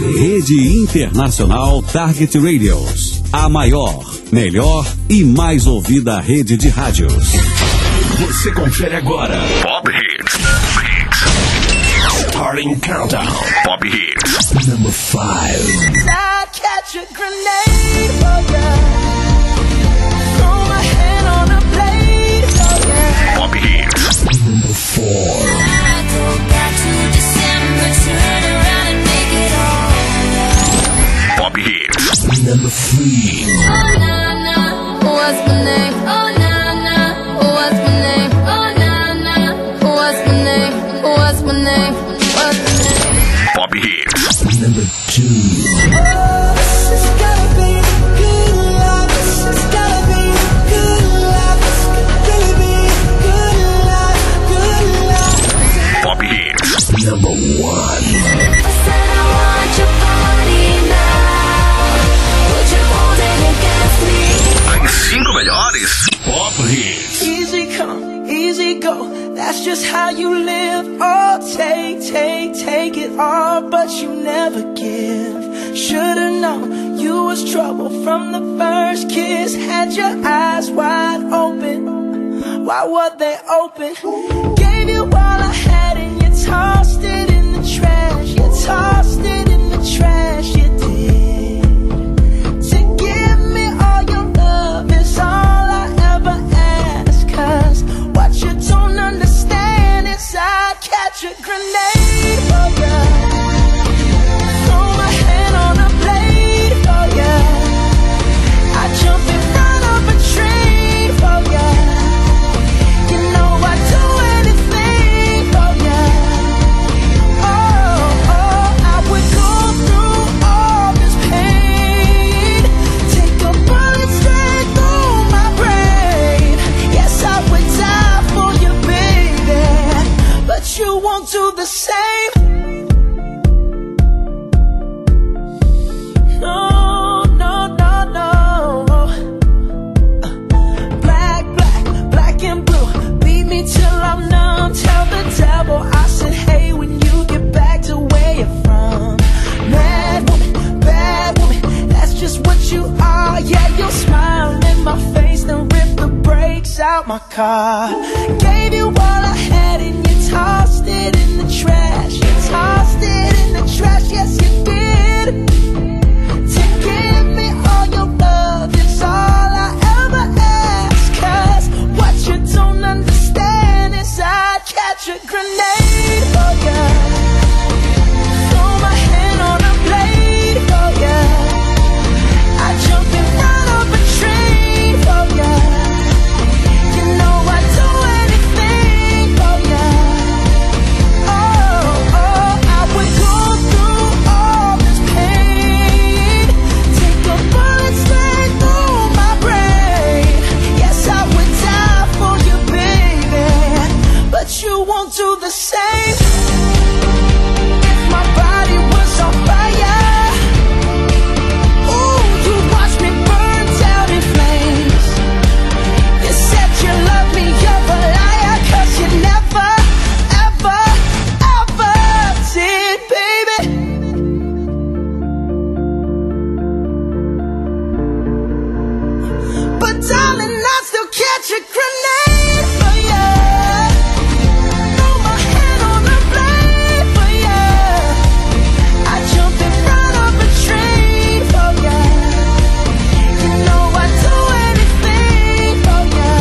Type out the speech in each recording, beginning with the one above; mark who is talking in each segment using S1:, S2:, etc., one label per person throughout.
S1: Rede Internacional Target Radios. A maior, melhor e mais ouvida rede de rádios.
S2: Você confere agora. Pop Hits. Starting Countdown. Pop Hits. Number 5.
S3: I catch a grenade for ya. Throw my hand on a blade for ya.
S2: Pop Hits. Number 4.
S3: I go back to December, turn around and make it all.
S2: Pop Hits. Number 3.
S3: Oh na na, what's my name? Oh na na, what's my name? Oh na na, what's my name? What's my name? What's my name?
S2: Pop Hits. Number 2.
S3: Oh, this has gotta be good love. This has gotta be good love. This could really be good love, good love.
S2: Pop Hits. Number 1.
S3: I said I want your body now. Would you hold it against me?
S2: As 5 melhores. Pop Hits.
S3: Easy come, easy go. That's just how you live. Oh, take it all, but you never give. Should've known you was trouble from the first kiss. Had your eyes wide open. Why were they open? Gave you all I had and you tossed it in the trash. You tossed it in the trash, you did. To give me all your love is all I ever ask. 'Cause what you don't understand is I'd catch a grenade for ya. Throw my hand on a blade for ya. I'd jump in front of a train for ya. You know I'd do anything for ya. Oh, I would go through all this pain. Take a bullet straight through my brain. Yes, I would die for you, baby, but you won't do the same. No, no, no, no. Black and blue. Beat me till I'm numb. Tell the devil I said, hey, when you get back to where you're from. Mad woman, bad woman, that's just what you are. Yeah, you'll smile in my face, then rip the brakes out my car. Gave you all I had and you tossed it in the trash. You tossed it in the trash, yes you did. To give me all your love is all I ever ask. 'Cause what you don't understand is I'd catch a grenade for ya. Throw my hand on a blade for ya. I'd jump in front of a train for ya. You know I'd do anything for ya. Oh, I would go through all this pain. Take a bullet straight through my brain. Yes, I would die for you, baby, but you won't do the same. If my body was on fire, ooh, you watch me burn down in flames. You said you love me, you're a liar, 'cause you never, ever, ever did, baby. But darling, I still catch a grenade for ya. Throw my hand on a blade for ya. I jump in front of a train for ya. You know I'd do anything for ya.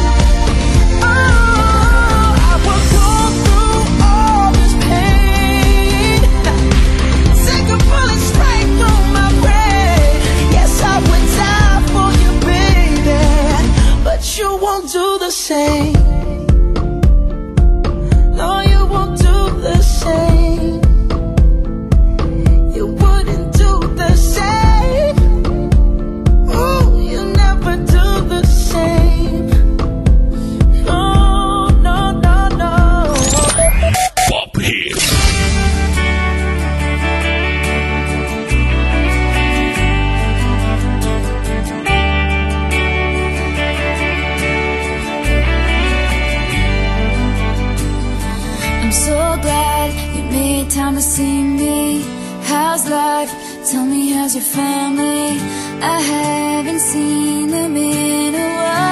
S3: Oh, I would go through all this pain. Take a bullet straight through my brain. Yes, I would die for you, baby, but you won't do the same. No, you won't do the same. You wouldn't do the same. Ooh, you never do the same. No, no, no, no.
S2: Pop Hits.
S4: I'm so glad you made time to see me.
S3: How's life? Tell me, how's your family? I haven't seen them in a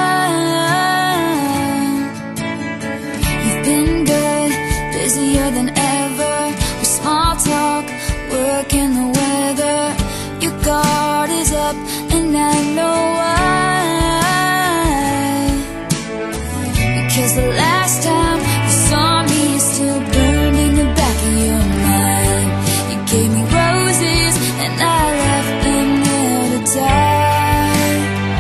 S3: while. You've been good, busier than ever. With small talk, work and the weather. Your guard is up and I know why. Because the last time you saw me is still burned in the back of your mind. You gave me roses and I left them there to die.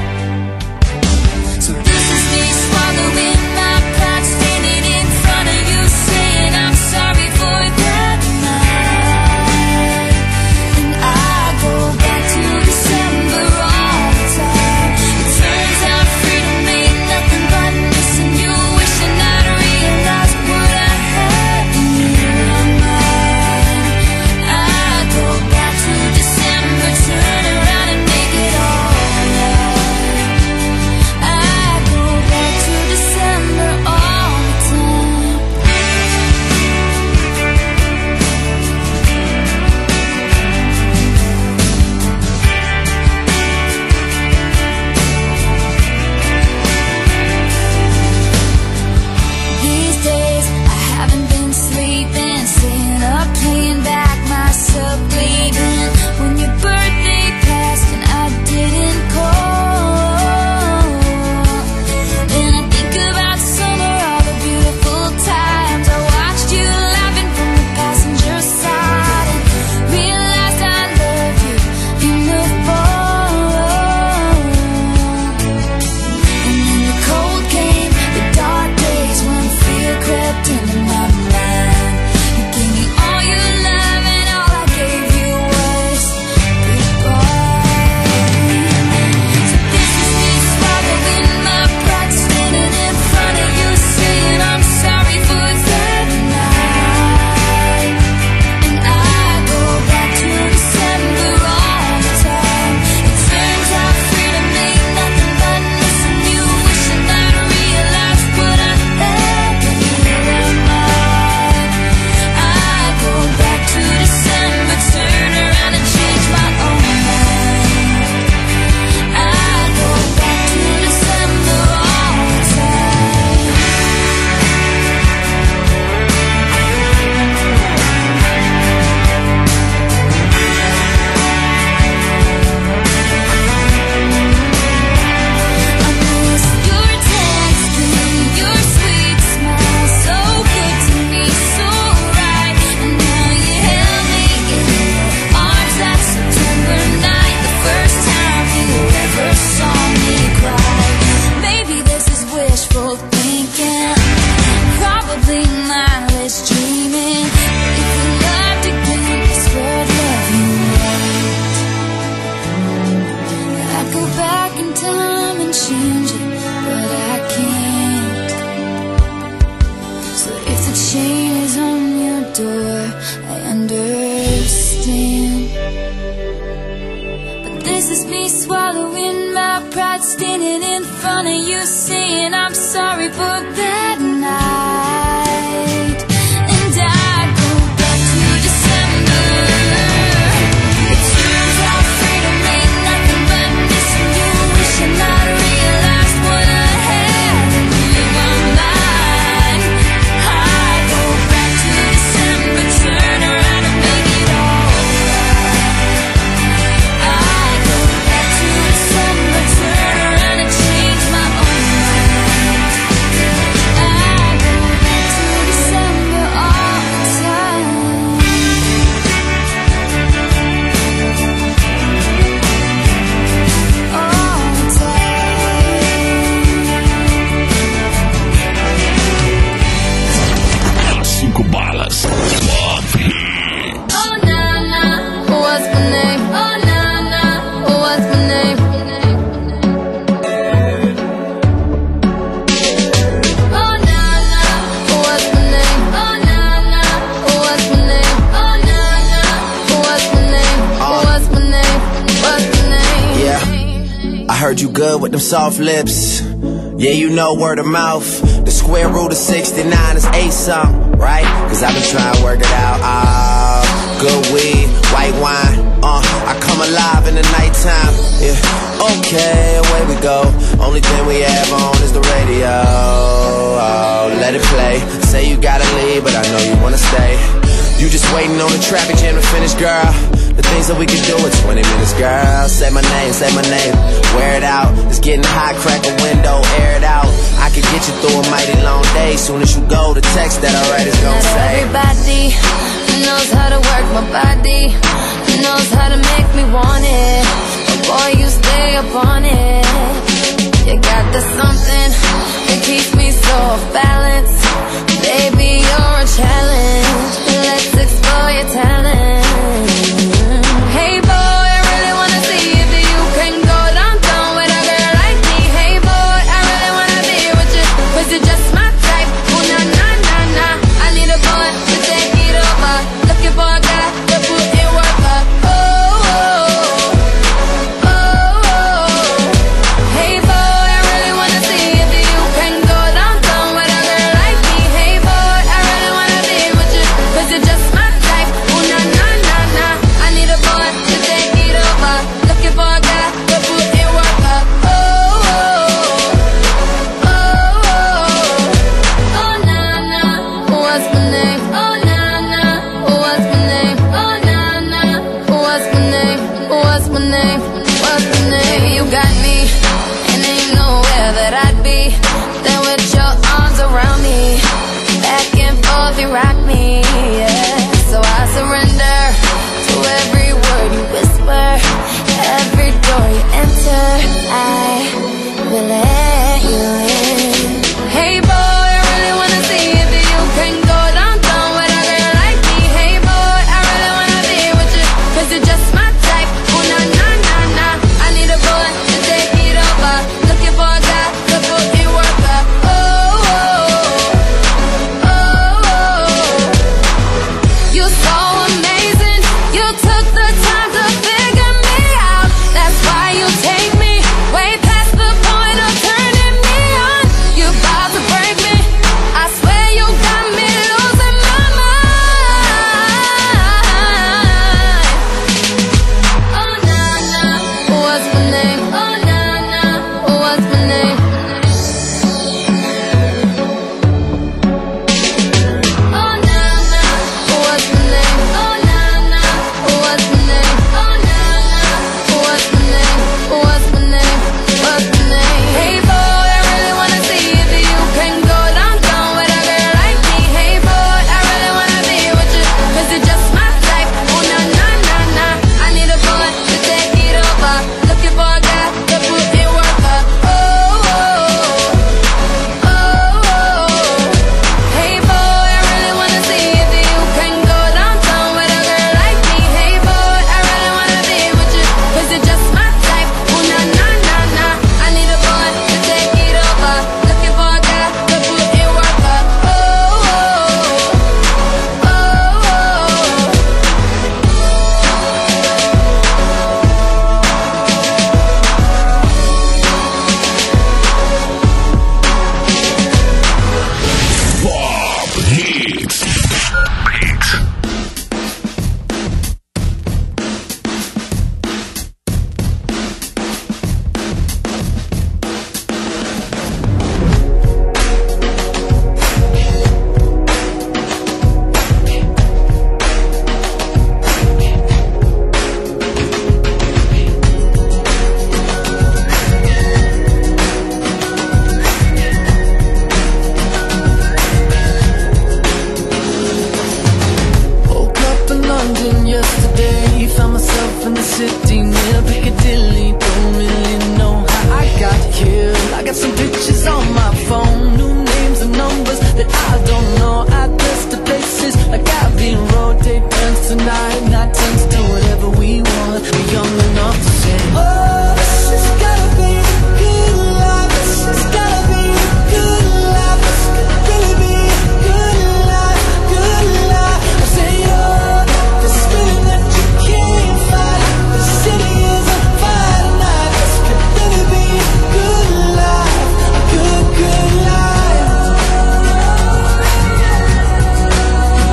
S3: So this is me swallowing my pride, standing in front of you saying I'm sorry for that night. And I go back to December all the time. It turns out freedom ain't nothing but missing you, wishing I'd realized what I had in my mind. I go back to December, turn around and make it alright. I go back to December all the time. These days I haven't been sleeping, staying up, playing back myself, bleeding. When your birthday passed and I didn't call, then I think about summer, all the beautiful times I watched you laughing from the passenger side, and realized I love you in the fall. And then the cold came, the dark days when fear crept into my mind. You gave me all your love and all I gave you was goodbye. So this is me swallowing my pride, standing in front of you saying I'm sorry for that night. And I go back to December all the time. It turns out freedom ain't nothing but missing you, wishing I'd realized what I had in my mind. I go back to December, turn around and change my own mind. I go back to December all the time. I miss your texting, your sweet smile, so good to me, so right. And now you held me in your arms that September night, the first time you ever saw me cry. Maybe this is wishful thinking, probably mindless dreaming. If we loved again, I swear I'd love you right. I'd go back in time and change it, but I can't. So if the chain is on your door, I understand. But this is me swallowing my pride, standing in front of you saying I'm sorry for that night. And I go back to December. It turns out freedom ain't nothing but missing you, wishing I'd realized what I had in my mind. I go back to December, turn around and make it alright. I go back to December, turn around and change my own mind. I go back to December all the time. All the time.
S2: As 5 balas. Pop Hit.
S3: Oh na na, what's my name? Oh na na, what's my name? Oh na na, what's my name? Oh na na, what's my name? Oh na na, what's my name? What's my name? What's my name?
S4: Yeah. I heard you good with them soft lips. Yeah, you know word of mouth. The square root of 69 is 8 something, right? Cause I've been trying to work it out. Good weed, white wine. I come alive in the nighttime. Yeah, okay, away we go. Only thing we have on is the radio. Oh, let it play. Say you gotta leave, but I know you wanna stay. You just waiting on the traffic jam to finish, girl. The things that we can do in 20 minutes, girl. Say my name, wear it out. It's getting hot, crack a window, air it out. I could get you through a mighty long day. Soon as you go, the text that I write is gonna say.
S5: Everybody knows how to work my body, knows how to make me want it. But boy, you stay up on it. You got the something that keeps me so off balance. Baby, you're a challenge. Let's explore your talent. Hey boy, I really wanna see if you can go downtown with a girl like me. Hey boy, I really wanna be with you, 'cause you're just my type. Oh na na na na, I need a boy to take it over. Looking for a guy to put in work. Oh oh oh oh. Hey boy, I really wanna see if you can go downtown with a girl like me. Hey boy, I really wanna be with you, 'cause you're just my type. Oh na na na na, I need a boy to take it over. Looking for a guy to put in work. Oh oh oh oh na na, what's my name? Oh na na, what's my name? Oh na na, what's my name? What's my name? What's my name? You got me, and ain't nowhere that I'd be than with your arms around me. Back and forth, you rock me, yeah. So I surrender to every word you whisper, every door you enter. I will let you in. Hey boy, I really wanna see if you can go downtown with a girl like me. Hey boy, I really wanna be with you, 'cause you're just my type. Oh na na na na, I need a boy to take it over. Looking for a guy to put in work. Oh oh oh. You're so amazing. You took the time to figure me out. That's why you take me way past the point of turning me on. You about to break me. I swear you got me losing my mind. Oh na na, what's my name? Oh na na, what's my name? Oh na na, what's my name? Oh na na, what's my name? Oh na na, what's my name? What's my name? What's my name? Hey boy, I really wanna see if you can go downtown with a girl like me. Hey boy, I really wanna be with you, 'cause you're just my type. Oh na na na na, I need a boy to take it over. Looking for a guy to put in work. Oh oh oh oh. Hey boy, I really wanna see if you can go downtown with a girl like me. Hey boy, I really wanna be with you, 'cause you're just my type. Oh na na na na, I need a boy to take it over. Looking for a guy to put in work. Oh oh oh oh.
S2: Pop Hits.
S3: Woke up in London yesterday, found myself in the city near Piccadilly. Don't really know how I got here. I got some pictures on my phone, new names and numbers that I don't know. Address to places like Abbey Road. Take turns tonight, not turns to whatever we want. We're young enough to say, oh, this has gotta be the good life. This has gotta be the good life. This could really be the good life, good life. I say, oh, this feeling that you can't fight. The city is on fire tonight. This could really be a good life, a good life.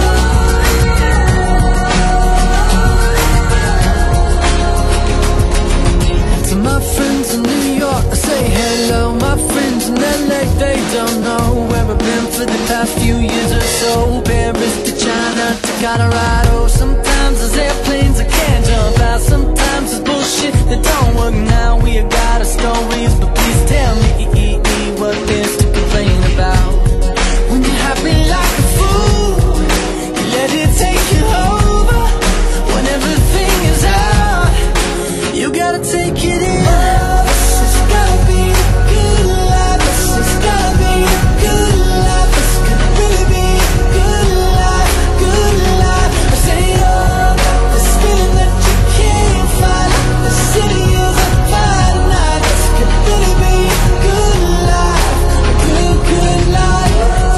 S3: gotta ride. Oh, sometimes there's airplanes I can't jump out. Sometimes there's bullshit that don't work now. We have got our stories, but please tell me what there's to complain about. When you're happy like a fool, you let it take you over. When everything is out, you gotta take it in. Oh, this has gotta be a good life. This has gotta be a good life. This could really be a good life, good life. I say, oh, this feeling that you can't fight. The city is a fire night. This could really be a good life, a good, good life.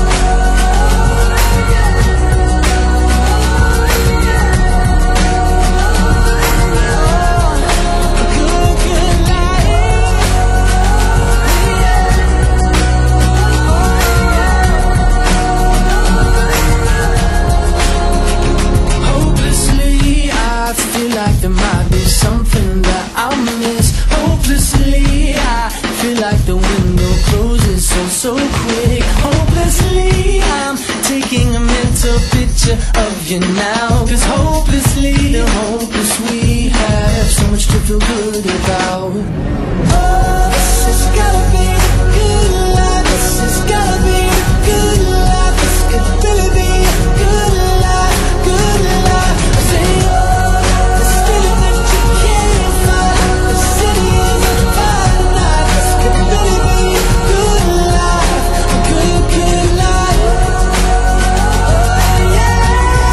S3: Hopelessly, I feel like there might be something that I'll miss. Hopelessly, I feel like the window closes so quick. Hopelessly, I'm taking a mental picture of you now. Cause hopelessly, the hopeless we have so much to feel good about. Oh, this has gotta be a good life. This has gotta be a good life. This could really be a good life, good life. I say, oh, this feeling that you can't fight. The city is a fire night. This could really be a good life, a good, good life. Oh, yeah.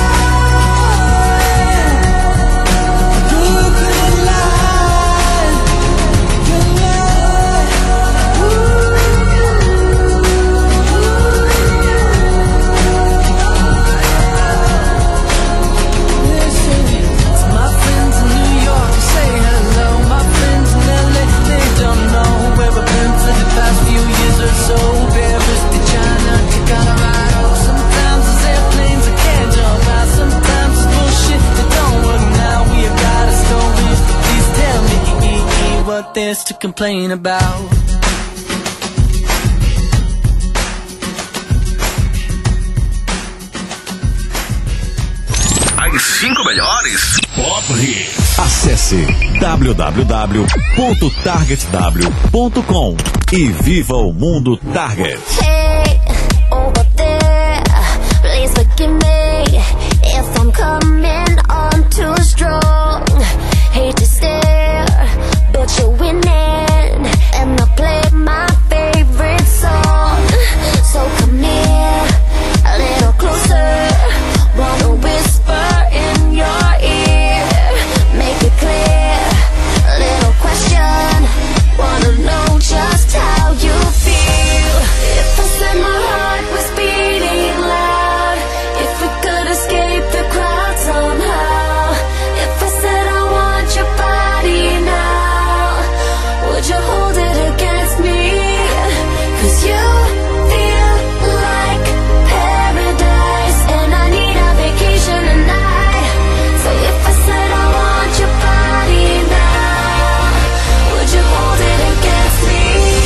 S3: Good, good life. Good life. Listen, to my friends in New York, say hello. My friends in LA, they don't know where I've been for the past few years or so. Paris to China, you gotta ride. Oh, sometimes there's airplanes I can't jump out. Sometimes it's bullshit that don't work now. We have got our stories, but please tell me what there's to complain about.
S2: As 5 melhores Pop Hits.
S1: Acesse www.targetw.com e viva o mundo Target.
S5: Hey, over there, please forgive me if I'm coming on too strong. Hate to stare, but you're winning, and I play my favorite song. So come here, a little closer, wanna whisper in your ear, make it clear, a little question, wanna know just how you feel. If I said my heart was beating loud, if we could escape the crowd somehow, if I said I want your body now, would you hold it against me? 'Cause you feel like paradise, and I need a vacation tonight. So if I said I want your body now, would you hold it against me?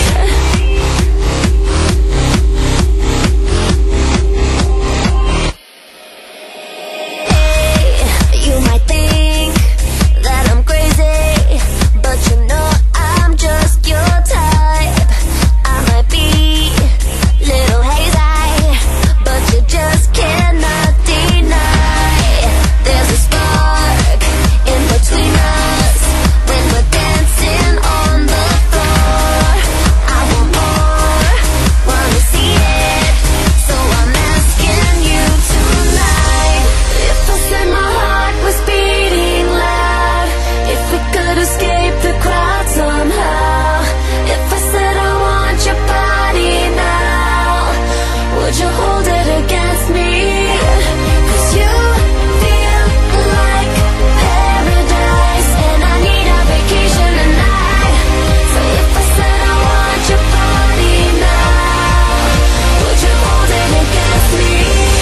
S5: Hey, you might think that I'm crazy, but you know I'm just your type. I might be little hazy, but you just cannot deny. There's a spark in between us when we're dancing on the floor. I want more, wanna see it, so I'm asking you tonight. If I said my heart was beating loud, if we could escape the crowd somehow, if I said I want your body now, would you hold it against me? 'Cause you feel like paradise, and I need a vacation tonight. So if I said I want your body now, would you hold it against me?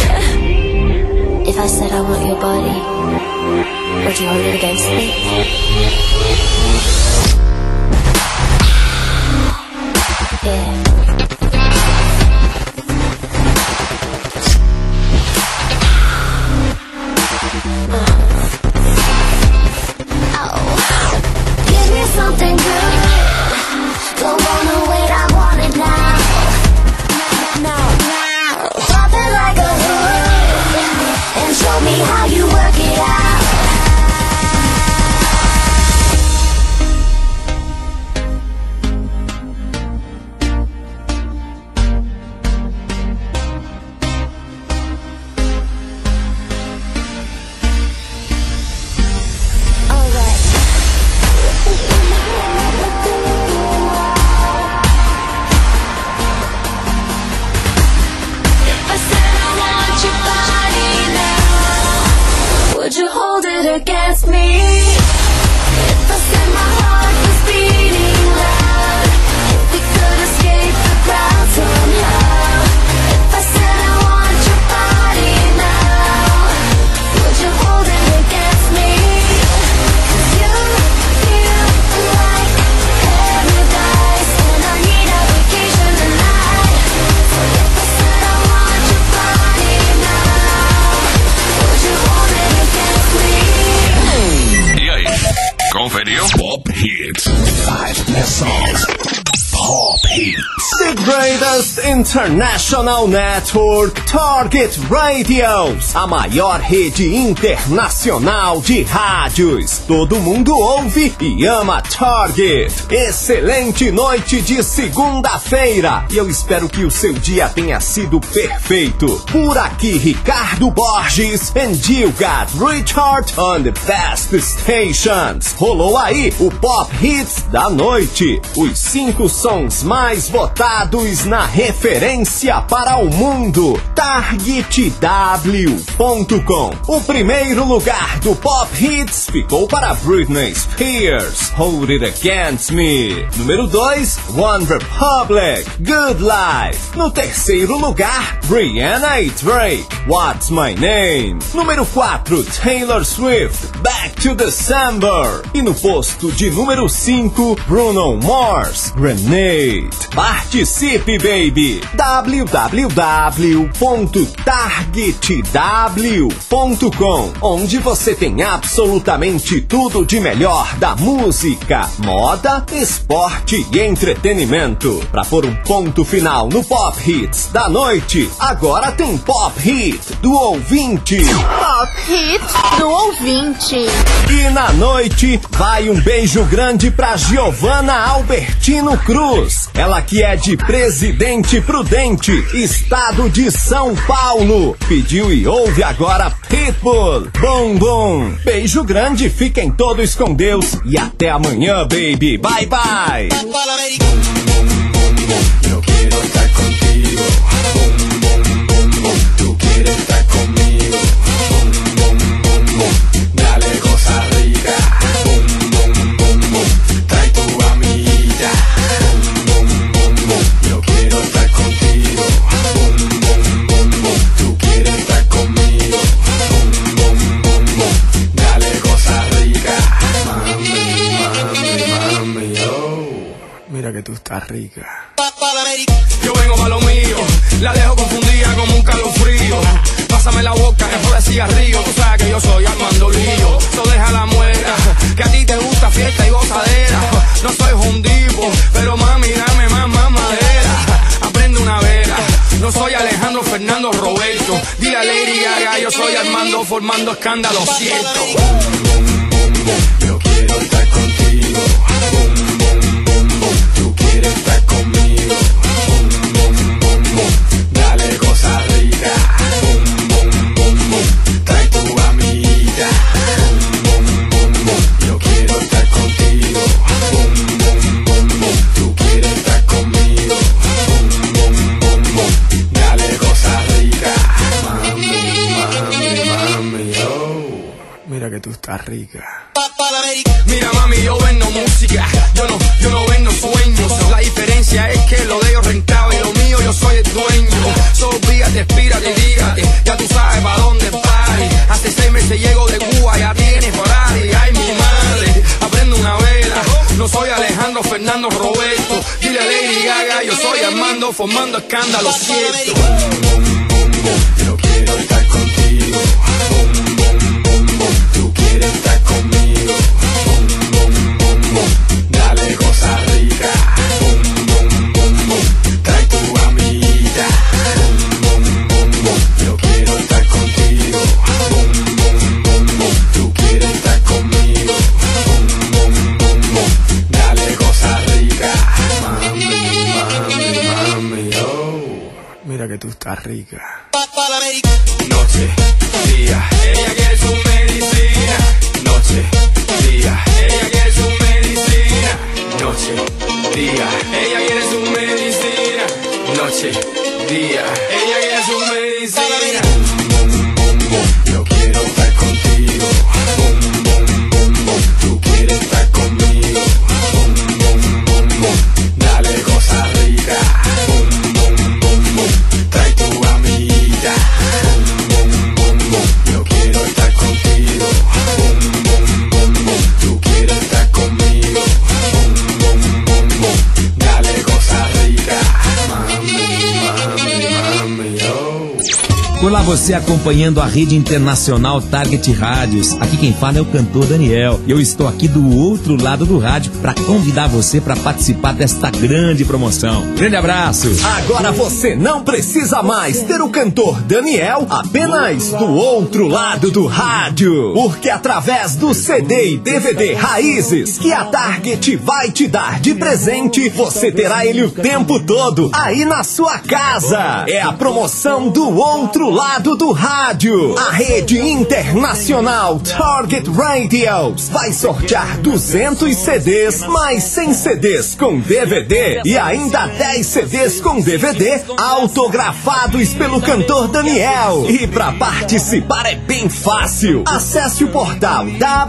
S5: If I said I want your body, would you hold it against me? Yeah.
S2: Radio. Pop Hits. 5 best songs. Pop Hits.
S6: The greatest international network, Target Radios, a maior rede internacional de rádios. Todo mundo ouve e ama Target. Excelente noite de segunda-feira e eu espero que o seu dia tenha sido perfeito. Por aqui, Ricardo Borges, and you got Richard on the best stations. Rolou aí o Pop Hits da noite, os 5 sons mais votados na referência para o mundo. TargetW.com. O primeiro lugar do Pop Hits ficou para Britney Spears, Hold It Against Me. Número 2, One Republic, Good Life. No terceiro lugar, Rihanna e Drake, What's My Name. Número 4, Taylor Swift, Back to December. E no posto de número 5, Bruno Mars, Grenade. Participe, baby! www.targetw.com, onde você tem absolutamente tudo de melhor da música, moda, esporte e entretenimento. Para pôr um ponto final no Pop Hits da noite, agora tem Pop Hit do ouvinte.
S5: Pop Hits do ouvinte.
S6: E na noite vai um beijo grande pra Giovana Albertino Cruz. Ela que é de Presidente Prudente, estado de São Paulo. Pediu e ouve agora Pitbull, Bum Bum. Beijo grande, fiquem todos com Deus e até amanhã, baby. Bye, bye.
S7: Yo quiero estar contigo. Tú quieres estar conmigo. Dale cosa rica. Trae tu amiguita. Yo quiero estar contigo. Tú quieres estar conmigo. Dale cosa rica. Mami, oh. Mira que tú estás rica.
S8: Yo vengo pa' lo mío, la dejo confundida como un calofrío. Pásame la boca, después de cigarrillo. Tú sabes que yo soy Armando Lío. So deja la muerta, que a ti te gusta fiesta y gozadera. No soy hundipo, pero mami dame más madera. Aprende una vela, no soy Alejandro Fernando Roberto. Dile a Lady Gaga, yo soy Armando formando escándalo, cierto.
S7: Yo quiero estar contigo. Tú quieres estar conmigo. Dale cosa rica. Trae tu amiguita. Yo quiero estar contigo. Tú quieres estar conmigo. Dale cosa rica. Mami, oh. Mira que tú estás rica.
S8: Mira mami, yo vendo música, yo no vendo sueños. La diferencia es que lo de ellos rentado y lo mío yo soy el dueño. So fíjate, espírate y dígate, ya tú sabes pa' dónde party. Hace 6 meses llego de Cuba, ya tienes Ferrari. Ay mi madre, aprende una vela. No soy Alejandro Fernando Roberto. Dile a Lady Gaga, yo soy Armando formando escándalo, cierto.
S7: Yo quiero estar contigo. Tú quieres estar conmigo. Dale cosa rica. Trae tu amiguita. Yo quiero estar contigo. Tú quieres estar conmigo. Dale cosa rica. Mami, oh. Mira que tú estás rica. Noche, día,
S8: Ella quiere su medicina.
S7: noche, día,
S8: Ella quiere su medicina.
S7: noche, día,
S8: Ella quiere su medicina.
S7: noche, día.
S8: Ella quiere su medicina.
S7: Yo quiero estar contigo. Tú quieres estar conmigo. Dale cosa rica. Trae tu amiguita.
S9: Olá, você acompanhando a rede internacional Target Rádios. Aqui quem fala é o cantor Daniel. Eu estou aqui do outro lado do rádio para convidar você para participar desta grande promoção. Grande abraço.
S6: Agora você não precisa mais ter o cantor Daniel apenas do outro lado do rádio. Porque através do CD e DVD Raízes que a Target vai te dar de presente, você terá ele o tempo todo aí na sua casa. É a promoção do outro lado do rádio. A rede internacional Target Radios vai sortear 200 CDs, mais 100 CDs com DVD e ainda 10 CDs com DVD autografados pelo cantor Daniel. E para participar é bem fácil. Acesse o portal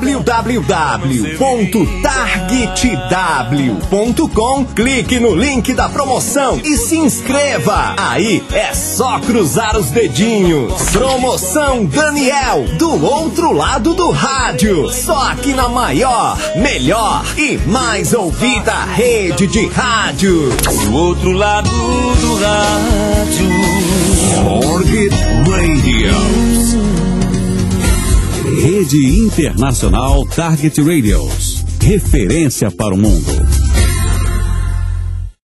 S6: www.targetw.com, clique no link da promoção e se inscreva. Aí é só cruzar os dedinhos. Promoção Daniel, do outro lado do rádio. Só aqui na maior, melhor e mais ouvida rede de rádio.
S2: Do outro lado do rádio.
S1: Target Radios. Rede Internacional Target Radios. Referência para o mundo.